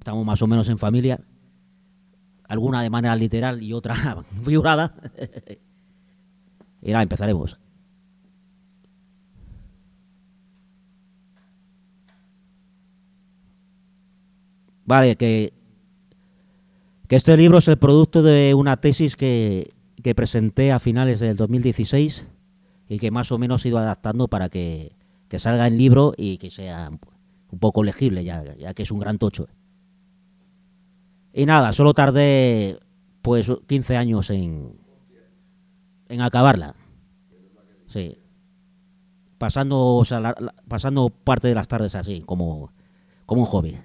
estamos más o menos en familia, alguna de manera literal y otra figurada. Y nada, empezaremos. Vale, que este libro es el producto de una tesis que presenté a finales del 2016 y que más o menos he ido adaptando para que salga el libro y que sea un poco legible, ya que es un gran tocho. Y nada, solo tardé pues 15 años en acabarla. Sí. Pasando, o sea, pasando parte de las tardes así, como un hobby.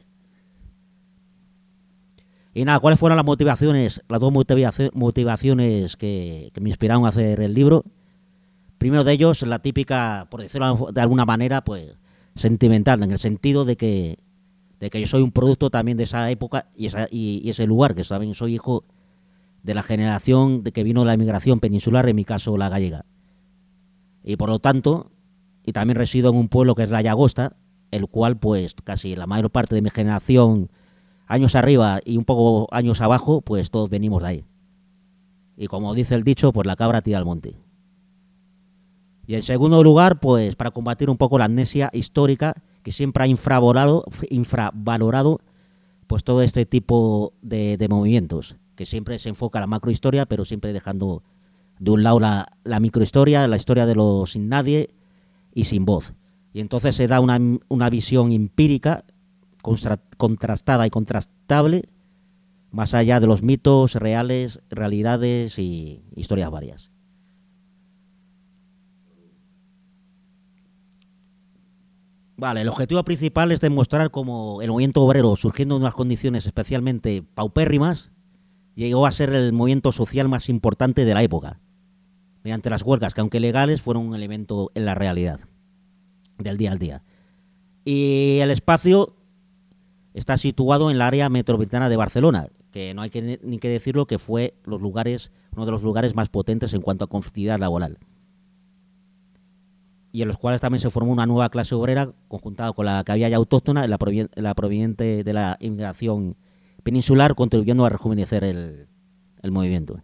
Y nada, ¿cuáles fueron las motivaciones, las dos motivaciones que me inspiraron a hacer el libro? Primero de ellos, la típica, por decirlo de alguna manera, pues sentimental, en el sentido de que yo soy un producto también de esa época y ese lugar, que también soy hijo de la generación de que vino la inmigración peninsular, en mi caso la gallega. Y por lo tanto, y también resido en un pueblo que es la Llagosta, el cual pues casi la mayor parte de mi generación, años arriba y un poco años abajo, pues todos venimos de ahí. Y como dice el dicho, pues la cabra tira al monte. Y en segundo lugar, pues para combatir un poco la amnesia histórica que siempre ha infravalorado pues todo este tipo de movimientos, que siempre se enfoca a la macrohistoria, pero siempre dejando de un lado la microhistoria, la historia de los sin nadie y sin voz. Y entonces se da una visión empírica, contrastada y contrastable, más allá de los mitos reales, realidades y historias varias. Vale, el objetivo principal es demostrar cómo el movimiento obrero, surgiendo de unas condiciones especialmente paupérrimas, llegó a ser el movimiento social más importante de la época, mediante las huelgas, que aunque legales, fueron un elemento en la realidad del día al día. Y el espacio está situado en el área metropolitana de Barcelona, que no hay ni que decirlo que fue uno de los lugares más potentes en cuanto a conflictividad laboral, y en los cuales también se formó una nueva clase obrera conjuntada con la que había ya autóctona, la proveniente de la inmigración peninsular, contribuyendo a rejuvenecer el movimiento.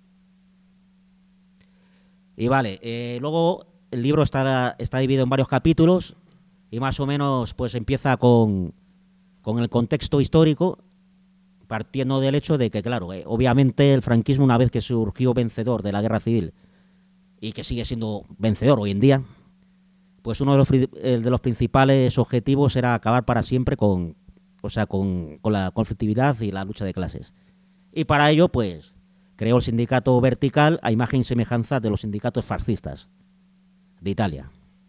Y vale, luego el libro está dividido en varios capítulos y más o menos pues empieza con el contexto histórico, partiendo del hecho de que, claro, obviamente el franquismo, una vez que surgió vencedor de la guerra civil y que sigue siendo vencedor hoy en día, pues uno de los principales objetivos era acabar para siempre con la conflictividad y la lucha de clases. Y para ello, pues, creó el sindicato vertical a imagen y semejanza de los sindicatos fascistas de Italia.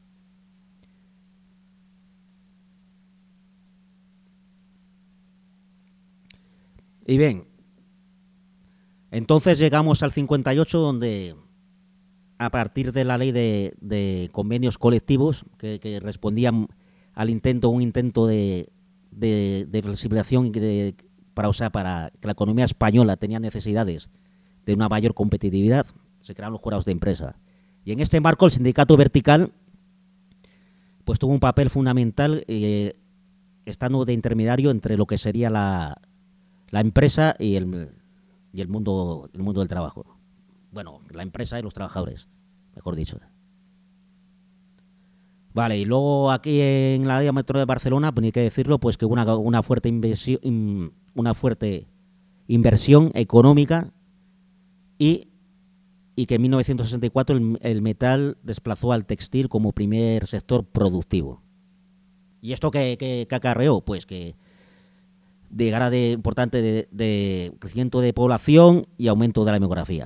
Y bien, entonces llegamos al 58, donde a partir de la ley de convenios colectivos que respondían al un intento de flexibilización para que la economía española tenía necesidades de una mayor competitividad, se crearon los jurados de empresa. Y en este marco el sindicato vertical pues tuvo un papel fundamental, estando de intermediario entre lo que sería la empresa y el mundo del trabajo. Bueno, la empresa y los trabajadores, mejor dicho. Vale, y luego aquí en la área metro de Barcelona, pues ni que decirlo, pues que hubo una fuerte inversión económica y que en 1964 el metal desplazó al textil como primer sector productivo. ¿Y esto qué acarreó? Pues que llegara de importante de crecimiento de población y aumento de la demografía.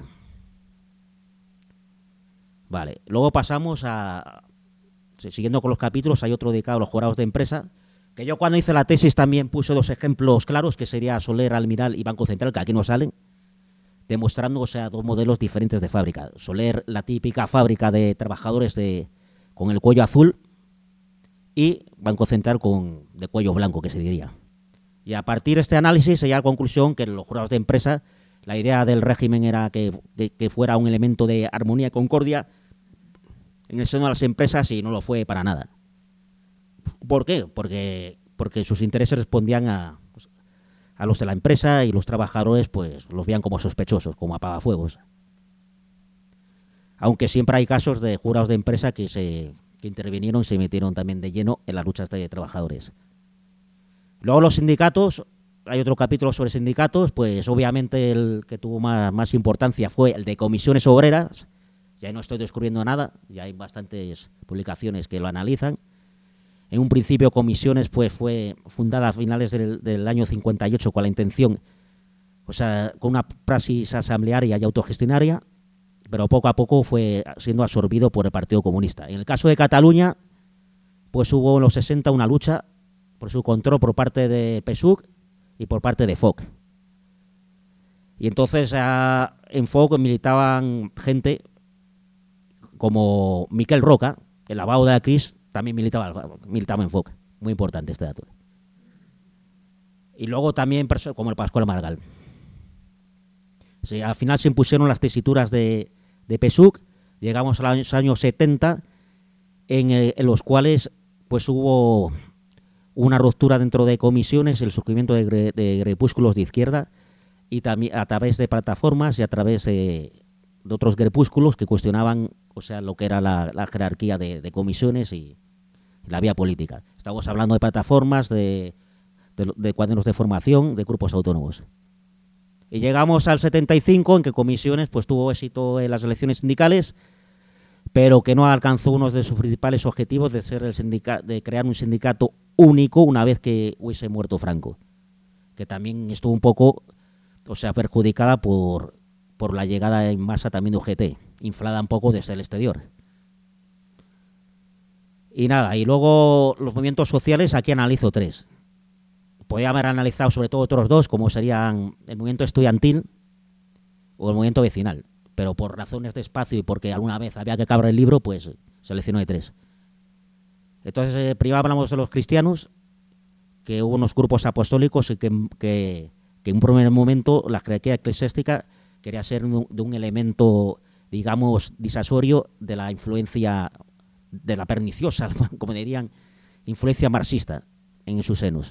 Vale, luego pasamos siguiendo con los capítulos, hay otro dedicado a los jurados de empresa, que yo cuando hice la tesis también puse dos ejemplos claros, que sería Soler, Almiral y Banco Central, que aquí no salen, demostrando, dos modelos diferentes de fábrica. Soler, la típica fábrica de trabajadores con el cuello azul, y Banco Central de cuello blanco, que se diría. Y a partir de este análisis se llega a la conclusión que en los jurados de empresa la idea del régimen era que fuera un elemento de armonía y concordia en el seno de las empresas, y no lo fue para nada. ¿Por qué? Porque sus intereses respondían a a los de la empresa, y los trabajadores pues los veían como sospechosos, como apagafuegos. Aunque siempre hay casos de jurados de empresa que intervinieron y se metieron también de lleno en las luchas de trabajadores. Luego los sindicatos, hay otro capítulo sobre sindicatos, pues obviamente el que tuvo más importancia fue el de comisiones obreras. Ya no estoy descubriendo nada, ya hay bastantes publicaciones que lo analizan. En un principio Comisiones pues fue fundada a finales del año 58 con la intención, o sea, con una praxis asamblearia y autogestionaria, pero poco a poco fue siendo absorbido por el Partido Comunista. En el caso de Cataluña, pues hubo en los 60 una lucha por su control por parte de PSUC y por parte de FOC. Y entonces en FOC militaban gente como Miquel Roca, el abao de la CRIS, también militaba en FOC. Muy importante este dato. Y luego también como el Pascual Margal. Sí, al final se impusieron las tesituras de PSUC. Llegamos a los años 70, en los cuales pues hubo una ruptura dentro de comisiones, el surgimiento de grupúsculos de izquierda, y también a través de plataformas y a través de otros grupúsculos que cuestionaban, o sea, lo que era la jerarquía de comisiones y la vía política. Estamos hablando de plataformas, de cuadernos de formación, de grupos autónomos. Y llegamos al 75, en que Comisiones pues tuvo éxito en las elecciones sindicales, pero que no alcanzó uno de sus principales objetivos de ser de crear un sindicato único una vez que hubiese muerto Franco, que también estuvo un poco, o sea, perjudicada por la llegada en masa también de UGT, inflada un poco desde el exterior. Y nada, y luego los movimientos sociales, aquí analizo tres. Podría haber analizado sobre todo otros dos, como serían el movimiento estudiantil o el movimiento vecinal, pero por razones de espacio y porque alguna vez había que acabar el libro, pues selecciono de tres. Entonces, primero hablamos de los cristianos, que hubo unos grupos apostólicos y que en un primer momento la jerarquía eclesiástica quería ser de un elemento, digamos, disuasorio de la influencia, de la perniciosa, como dirían, influencia marxista en sus senos.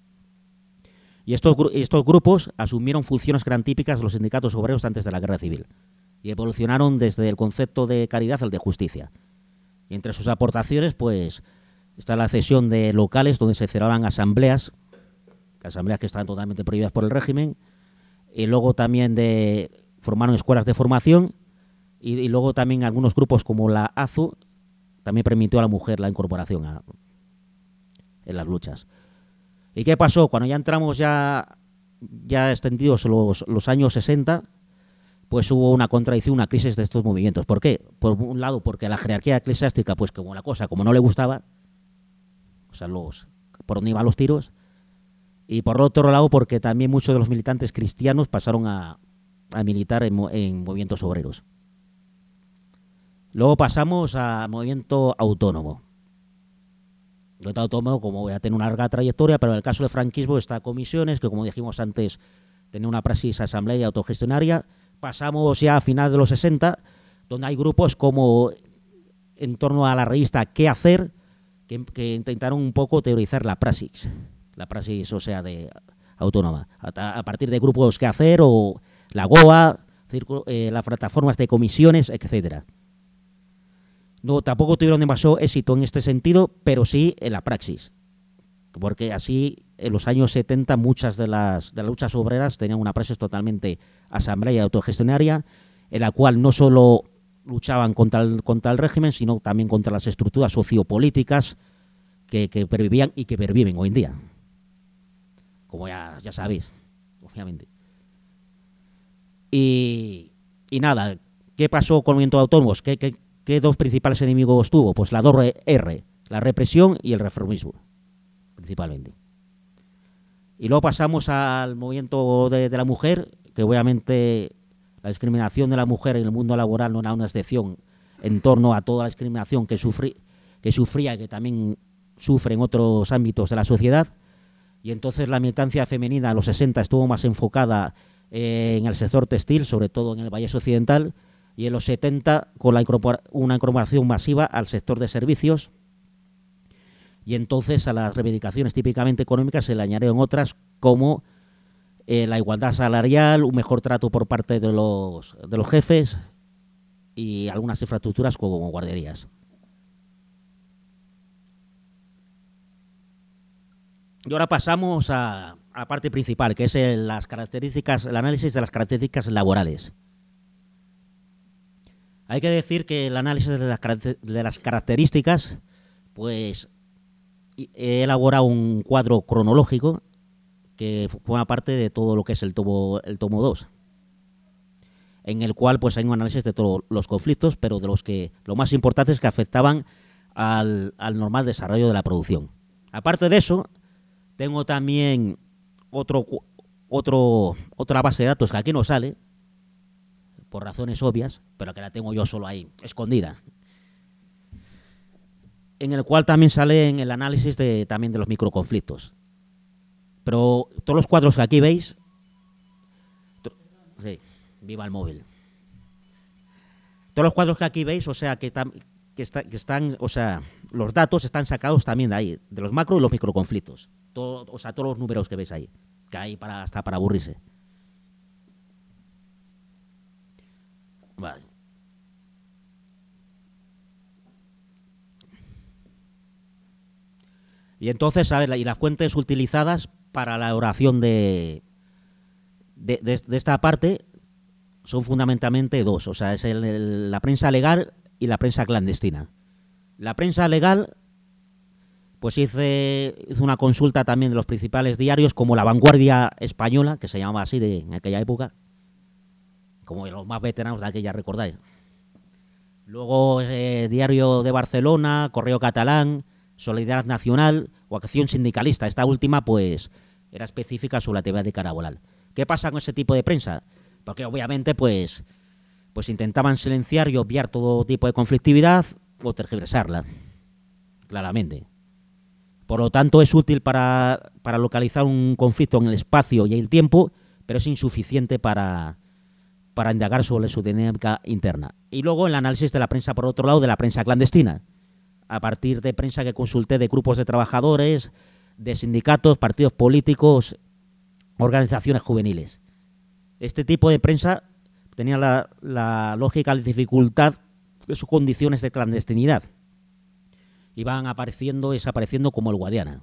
Y estos grupos asumieron funciones que eran típicas de los sindicatos obreros antes de la Guerra Civil y evolucionaron desde el concepto de caridad al de justicia. Y entre sus aportaciones, pues, está la cesión de locales donde se celebraban asambleas que estaban totalmente prohibidas por el régimen, y luego también formaron escuelas de formación, y luego también algunos grupos como la AZU también permitió a la mujer la incorporación en las luchas. ¿Y qué pasó? Cuando ya entramos ya extendidos los años 60, pues hubo una contradicción, una crisis de estos movimientos. ¿Por qué? Por un lado, porque la jerarquía eclesiástica, pues como la cosa, como no le gustaba, o sea, por donde iban los tiros, y por otro lado, porque también muchos de los militantes cristianos pasaron a militar en movimientos obreros. Luego pasamos a movimiento autónomo. El movimiento autónomo, como voy a tener una larga trayectoria, pero en el caso del franquismo está Comisiones, que como dijimos antes, tenía una praxis asamblearia autogestionaria. Pasamos ya a finales de los 60, donde hay grupos como en torno a la revista ¿Qué hacer?, que intentaron un poco teorizar la praxis, o sea, de autónoma, a partir de grupos ¿Qué hacer?, o la GOA, las plataformas de comisiones, etcétera. No, tampoco tuvieron demasiado éxito en este sentido, pero sí en la praxis, porque así en los años 70 muchas de las luchas obreras tenían una praxis totalmente asamblearia y autogestionaria, en la cual no solo luchaban contra el régimen, sino también contra las estructuras sociopolíticas que pervivían y que perviven hoy en día, como ya sabéis, obviamente. Y nada, ¿qué pasó con el movimiento de autónomos? ¿Qué dos principales enemigos tuvo? Pues la 2R, la represión y el reformismo, principalmente. Y luego pasamos al movimiento de la mujer, que obviamente la discriminación de la mujer en el mundo laboral no era una excepción en torno a toda la discriminación que sufría y que también sufre en otros ámbitos de la sociedad. Y entonces la militancia femenina en los 60 estuvo más enfocada en el sector textil, sobre todo en el Valles Occidental, y en los 70 con una incorporación masiva al sector de servicios, y entonces a las reivindicaciones típicamente económicas se le añadieron otras como la igualdad salarial, un mejor trato por parte de los jefes y algunas infraestructuras como guarderías. Y ahora pasamos a la parte principal, que es el análisis de las características laborales. Hay que decir que el análisis de las características, pues he elaborado un cuadro cronológico que forma parte de todo lo que es el tomo 2, en el cual pues hay un análisis de todos los conflictos, pero de los que lo más importante es que afectaban al normal desarrollo de la producción. Aparte de eso, tengo también otra base de datos que aquí no sale, por razones obvias, pero que la tengo yo solo ahí, escondida, en el cual también sale en el análisis también de los microconflictos. Pero todos los cuadros que aquí veis... Sí, viva el móvil. Todos los cuadros que aquí veis, o sea, que están, o sea, los datos están sacados también de ahí, de los macro y los microconflictos. O sea, todos los números que veis ahí, que hay hasta para aburrirse. Vale. Y entonces, a ver, y las fuentes utilizadas para la elaboración de esta parte son fundamentalmente dos. O sea, es la prensa legal y la prensa clandestina. La prensa legal, pues hice una consulta también de los principales diarios, como La Vanguardia Española, que se llamaba así en aquella época, como los más veteranos de aquella, recordáis. Luego Diario de Barcelona, Correo Catalán, Solidaridad Nacional o Acción Sindicalista. Esta última, pues, era específica sobre la temática laboral. ¿Qué pasa con ese tipo de prensa? Porque obviamente, pues intentaban silenciar y obviar todo tipo de conflictividad o tergiversarla, claramente. Por lo tanto, es útil para localizar un conflicto en el espacio y el tiempo, pero es insuficiente para indagar sobre su dinámica interna. Y luego el análisis de la prensa, por otro lado, de la prensa clandestina, a partir de prensa que consulté de grupos de trabajadores, de sindicatos, partidos políticos, organizaciones juveniles. Este tipo de prensa tenía la lógica dificultad de sus condiciones de clandestinidad. Iban apareciendo y desapareciendo como el Guadiana.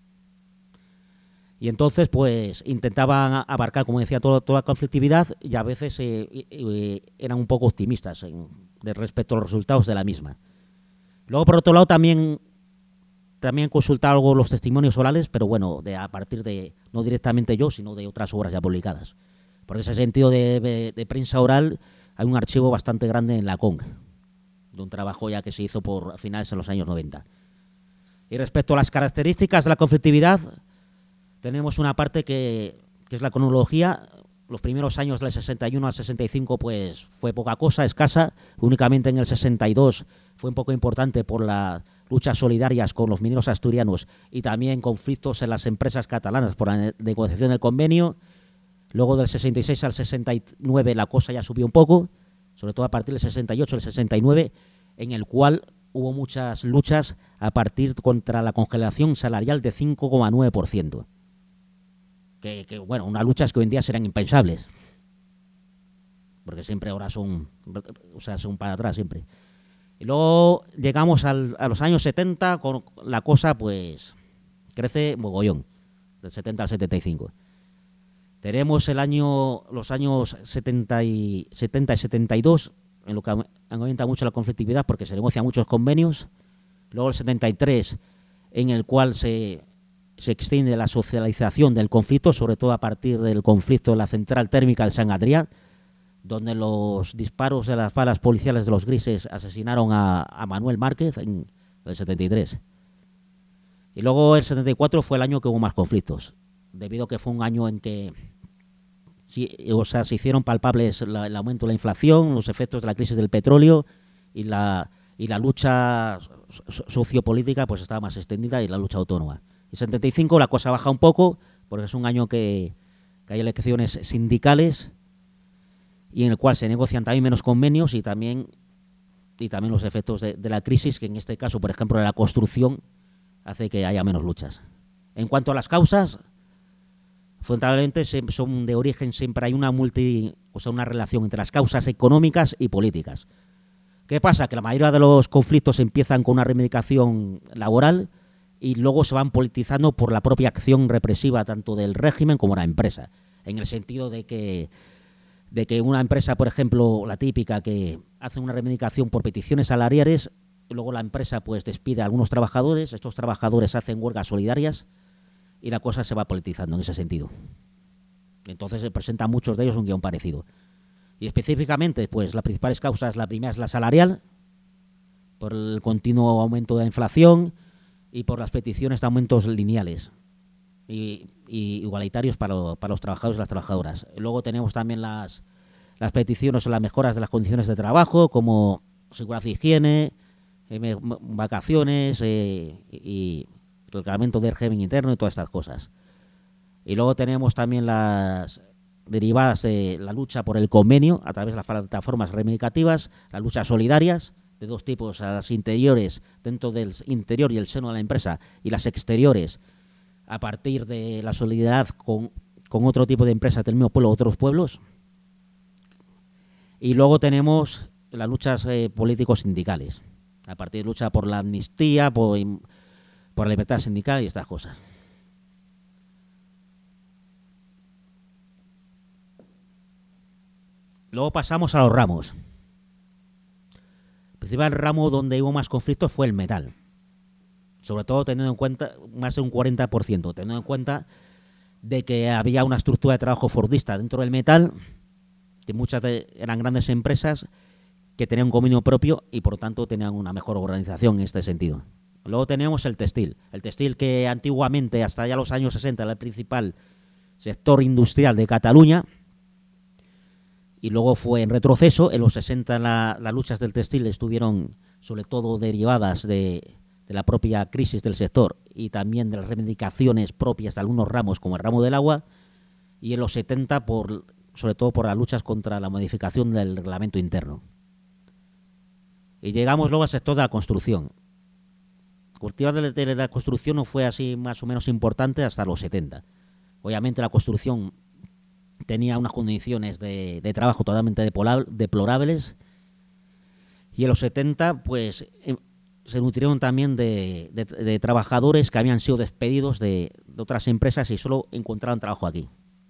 Y entonces, pues, intentaban abarcar, como decía, toda la conflictividad y a veces eran un poco optimistas respecto a los resultados de la misma. Luego, por otro lado, también consultaba algo los testimonios orales, pero bueno, a partir de, no directamente yo, sino de otras obras ya publicadas. Por ese sentido de prensa oral, hay un archivo bastante grande en la CONG, de un trabajo ya que se hizo por finales de los años 90. Y respecto a las características de la conflictividad, tenemos una parte que es la cronología. Los primeros años del 61 al 65 pues fue poca cosa, escasa. Únicamente en el 62 fue un poco importante por las luchas solidarias con los mineros asturianos y también conflictos en las empresas catalanas por la negociación del convenio. Luego del 66 al 69 la cosa ya subió un poco, sobre todo a partir del 68 al 69, en el cual hubo muchas luchas a partir contra la congelación salarial de 5,9%. Bueno, unas luchas que hoy en día serán impensables, porque siempre ahora son para atrás siempre. Y luego llegamos a los años 70, con la cosa pues crece mogollón, del 70 al 75. Tenemos los años 70 y 72, en lo que aumenta mucho la conflictividad porque se negocian muchos convenios. Luego el 73, en el cual se extiende la socialización del conflicto, sobre todo a partir del conflicto de la central térmica de San Adrià, donde los disparos de las balas policiales de los grises asesinaron a Manuel Márquez en el 73. Y luego el 74 fue el año que hubo más conflictos, debido a que fue un año en que se hicieron palpables el aumento de la inflación, los efectos de la crisis del petróleo y la lucha sociopolítica pues estaba más extendida y la lucha autónoma. En 75 la cosa baja un poco, porque es un año que hay elecciones sindicales y en el cual se negocian también menos convenios y también los efectos de la crisis, que en este caso, por ejemplo, de la construcción, hace que haya menos luchas. En cuanto a las causas, fundamentalmente son de origen, siempre hay una relación entre las causas económicas y políticas. ¿Qué pasa? Que la mayoría de los conflictos empiezan con una reivindicación laboral y luego se van politizando por la propia acción represiva tanto del régimen como de la empresa, en el sentido de que una empresa, por ejemplo, la típica, que hace una reivindicación por peticiones salariales, y luego la empresa pues despide a algunos trabajadores, estos trabajadores hacen huelgas solidarias y la cosa se va politizando en ese sentido. Entonces se presentan muchos de ellos un guión parecido. Y específicamente, pues las principales causas, la primera es la salarial, por el continuo aumento de la inflación y por las peticiones de aumentos lineales y igualitarios para los trabajadores y las trabajadoras. Luego tenemos también las peticiones o las mejoras de las condiciones de trabajo, como seguridad e higiene, vacaciones y reglamento del régimen interno y todas estas cosas. Y luego tenemos también las derivadas de la lucha por el convenio a través de las plataformas reivindicativas, las luchas solidarias de dos tipos, las interiores dentro del interior y el seno de la empresa, y las exteriores a partir de la solidaridad con otro tipo de empresas del mismo pueblo o otros pueblos. Y luego tenemos las luchas políticos sindicales, a partir de lucha por la amnistía, por la libertad sindical y estas cosas. Luego pasamos a los ramos. El principal ramo donde hubo más conflictos fue el metal. Sobre todo teniendo en cuenta, más de un 40%, teniendo en cuenta de que había una estructura de trabajo fordista dentro del metal, que muchas eran grandes empresas que tenían un convenio propio y por lo tanto tenían una mejor organización en este sentido. Luego teníamos el textil que antiguamente, hasta ya los años 60, era el principal sector industrial de Cataluña, y luego fue en retroceso. En los 60 las luchas del textil estuvieron sobre todo derivadas de la propia crisis del sector y también de las reivindicaciones propias de algunos ramos, como el ramo del agua, y en los 70 sobre todo por las luchas contra la modificación del reglamento interno. Y llegamos luego al sector de la construcción. El cultivo de la construcción no fue así más o menos importante hasta los 70. Obviamente la construcción tenía unas condiciones de trabajo totalmente deplorables, y en los 70 pues se nutrieron también de trabajadores que habían sido despedidos de otras empresas y solo encontraban trabajo aquí.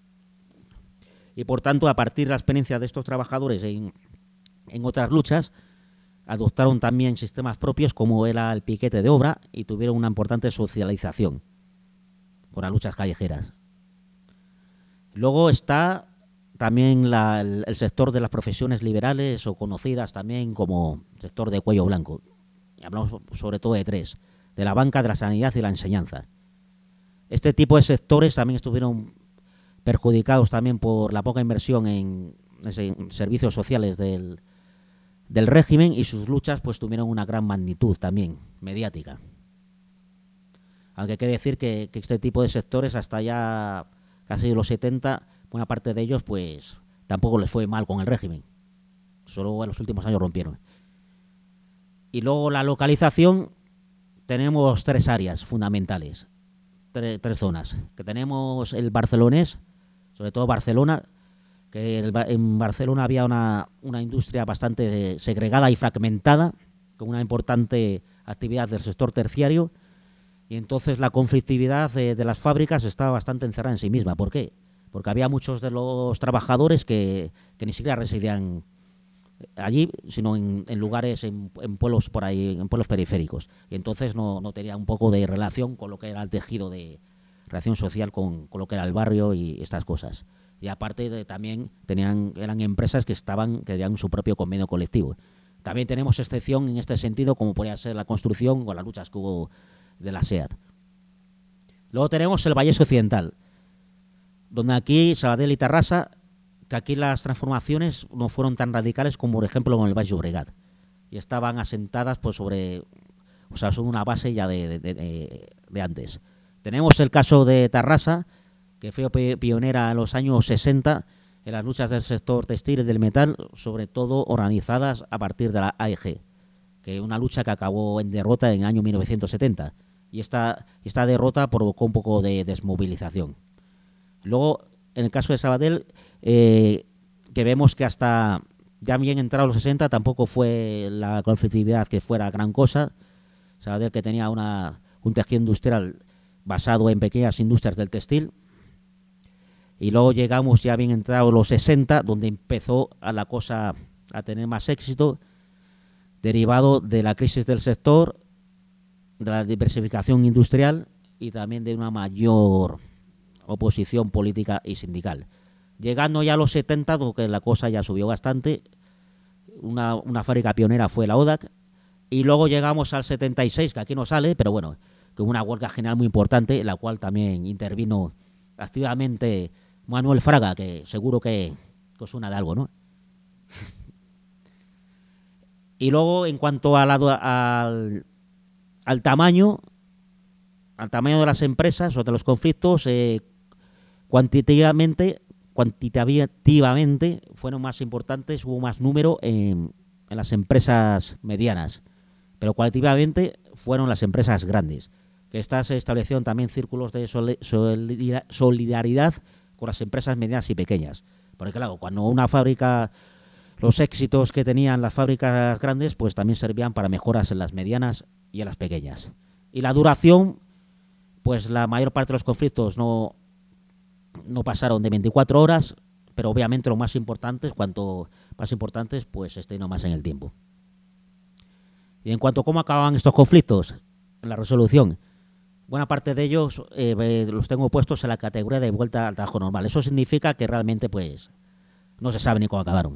Y por tanto, a partir de la experiencia de estos trabajadores en otras luchas, adoptaron también sistemas propios como era el piquete de obra y tuvieron una importante socialización con las luchas callejeras. Luego está también el sector de las profesiones liberales o conocidas también como sector de cuello blanco. Y hablamos sobre todo de tres: de la banca, de la sanidad y la enseñanza. Este tipo de sectores también estuvieron perjudicados también por la poca inversión en servicios sociales del régimen, y sus luchas pues tuvieron una gran magnitud también mediática. Aunque hay que decir que este tipo de sectores hasta ya casi los 70, buena parte de ellos pues tampoco les fue mal con el régimen. Solo en los últimos años rompieron. Y luego la localización, tenemos tres áreas fundamentales, tres zonas. Que tenemos el barcelonés, sobre todo Barcelona, que en Barcelona había una industria bastante segregada y fragmentada, con una importante actividad del sector terciario, y entonces la conflictividad de las fábricas estaba bastante encerrada en sí misma. ¿Por qué? Porque había muchos de los trabajadores que ni siquiera residían allí, sino en lugares, en pueblos por ahí, en pueblos periféricos, y entonces no tenía un poco de relación con lo que era el tejido de relación social con lo que era el barrio y estas cosas. Y aparte también eran empresas que tenían su propio convenio colectivo. También tenemos excepción en este sentido, como podría ser la construcción o las luchas que hubo de la SEAT. Luego tenemos el Vallés Occidental, donde aquí Sabadell y Tarrasa, que aquí las transformaciones no fueron tan radicales como por ejemplo con el Baix Llobregat, y estaban asentadas pues sobre una base ya de antes. Tenemos el caso de Tarrasa, que fue pionera en los años 60 en las luchas del sector textil y del metal, sobre todo organizadas a partir de la AEG, que una lucha que acabó en derrota en el año 1970, y esta derrota provocó un poco de desmovilización. Luego, en el caso de Sabadell, que vemos que hasta ya bien entrados los 60 tampoco fue la conflictividad que fuera gran cosa. Sabadell, que tenía un tejido industrial basado en pequeñas industrias del textil. Y luego llegamos ya bien entrados los 60, donde empezó a la cosa a tener más éxito, derivado de la crisis del sector, de la diversificación industrial y también de una mayor oposición política y sindical. Llegando ya a los 70, donde la cosa ya subió bastante, una fábrica pionera fue la ODAC, y luego llegamos al 76, que aquí no sale, pero bueno, con una huelga general muy importante, en la cual también intervino activamente Manuel Fraga, que seguro que os suena de algo, ¿no? Y luego, en cuanto al tamaño de las empresas o de los conflictos, cuantitativamente fueron más importantes, hubo más número en las empresas medianas, pero cualitativamente fueron las empresas grandes. Que estas se establecieron también círculos de solidaridad con las empresas medianas y pequeñas. Porque claro, cuando una fábrica, los éxitos que tenían las fábricas grandes, pues también servían para mejoras en las medianas y en las pequeñas. Y la duración, pues la mayor parte de los conflictos no pasaron de 24 horas, pero obviamente lo más importantes, cuanto más importantes, pues estén más en el tiempo. Y en cuanto a cómo acababan estos conflictos, en la resolución, buena parte de ellos los tengo puestos en la categoría de vuelta al trabajo normal. Eso significa que realmente pues no se sabe ni cómo acabaron.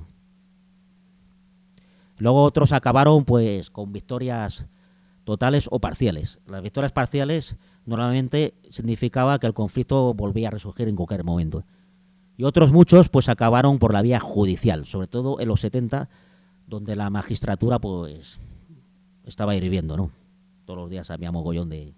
Luego otros acabaron pues con victorias totales o parciales. Las victorias parciales normalmente significaba que el conflicto volvía a resurgir en cualquier momento. Y otros muchos pues acabaron por la vía judicial, sobre todo en los 70, donde la magistratura pues estaba hirviendo, ¿no? Todos los días había mogollón de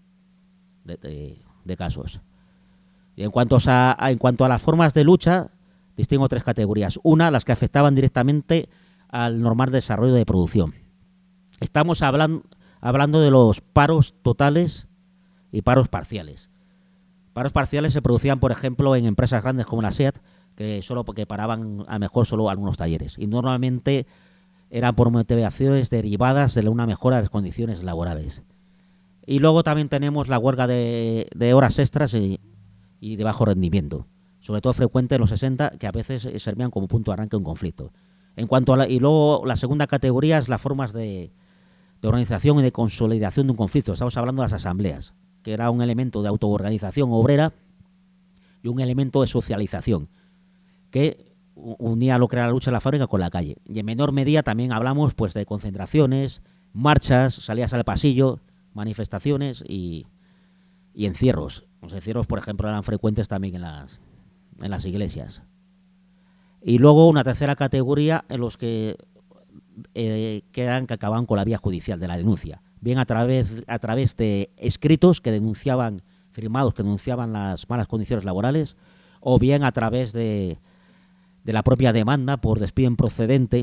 casos. Y en cuanto a las formas de lucha, distingo tres categorías. Una, las que afectaban directamente al normal desarrollo de producción. Estamos hablando de los paros totales y paros parciales. Paros parciales se producían, por ejemplo, en empresas grandes como la SEAT, que solo porque paraban a lo mejor solo algunos talleres. Y normalmente eran por motivaciones derivadas de una mejora de las condiciones laborales. Y luego también tenemos la huelga de horas extras y de bajo rendimiento, sobre todo frecuente en los 60, que a veces servían como punto de arranque de un conflicto. Y luego la segunda categoría es las formas de organización y de consolidación de un conflicto. Estamos hablando de las asambleas, que era un elemento de autoorganización obrera y un elemento de socialización, que unía lo que era la lucha de la fábrica con la calle. Y en menor medida también hablamos pues de concentraciones, marchas, salidas al pasillo, manifestaciones y encierros. Los encierros, por ejemplo, eran frecuentes también en las iglesias. Y luego una tercera categoría en los que que acababan con la vía judicial de la denuncia, bien a través de escritos firmados que denunciaban las malas condiciones laborales, o bien a través de la propia demanda por despido improcedente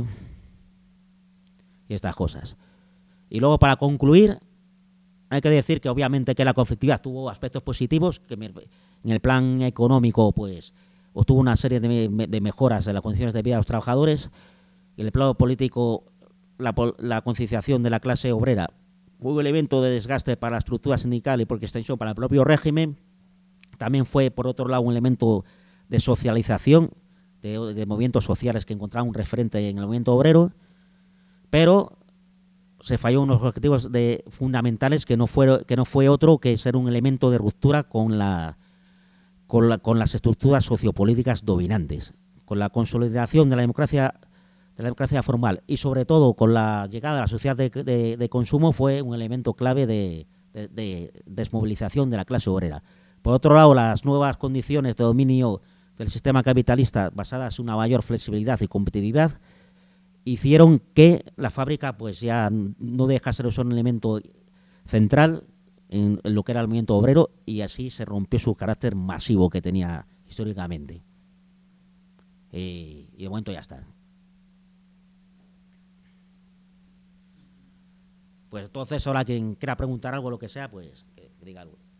y estas cosas. Y luego, para concluir, hay que decir que obviamente que la conflictividad tuvo aspectos positivos, que en el plan económico pues obtuvo una serie de mejoras de las condiciones de vida de los trabajadores. Y en el plano político, la concienciación de la clase obrera fue un elemento de desgaste para la estructura sindical y por extensión para el propio régimen. También fue, por otro lado, un elemento de socialización de movimientos sociales que encontraban un referente en el movimiento obrero, pero se falló unos objetivos fundamentales que no fue otro que ser un elemento de ruptura con las estructuras sociopolíticas dominantes, con la consolidación de la democracia formal y sobre todo con la llegada a la sociedad de consumo. Fue un elemento clave de desmovilización de la clase obrera. Por otro lado, las nuevas condiciones de dominio del sistema capitalista basadas en una mayor flexibilidad y competitividad hicieron que la fábrica pues ya no deja ser un elemento central en lo que era el movimiento obrero, y así se rompió su carácter masivo que tenía históricamente. Y de momento ya está. Pues entonces, ahora quien quiera preguntar algo, lo que sea, pues que diga algo.